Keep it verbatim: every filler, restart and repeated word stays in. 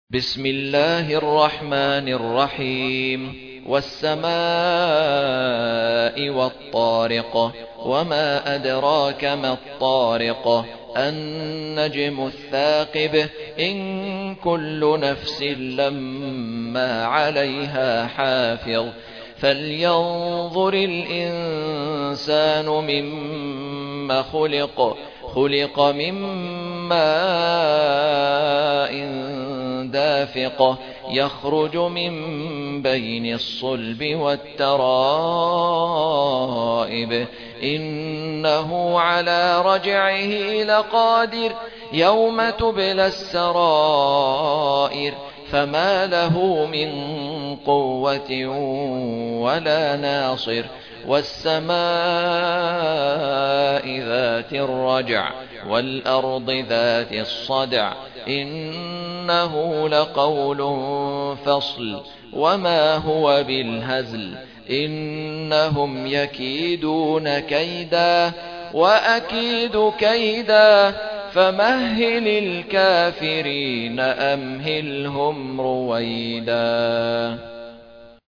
بسم الله الرحمن الرحيم والسماء والطارق وما أدراك ما الطارق النجم الثاقب إن كل نفس لما عليها حافظ فلينظر الإنسان مما خلق خلق من ماء دافق يخرج من بين الصلب والترائب إنه على رجعه لقادر يوم تبلى السرائر فما له من قوة ولا ناصر والسماء ذات الرجع والأرض ذات الصدع إنه لقول فصل وما هو بالهزل إنهم يكيدون كيدا وأكيد كيدا فمهل الكافرين أمهلهم رويدا.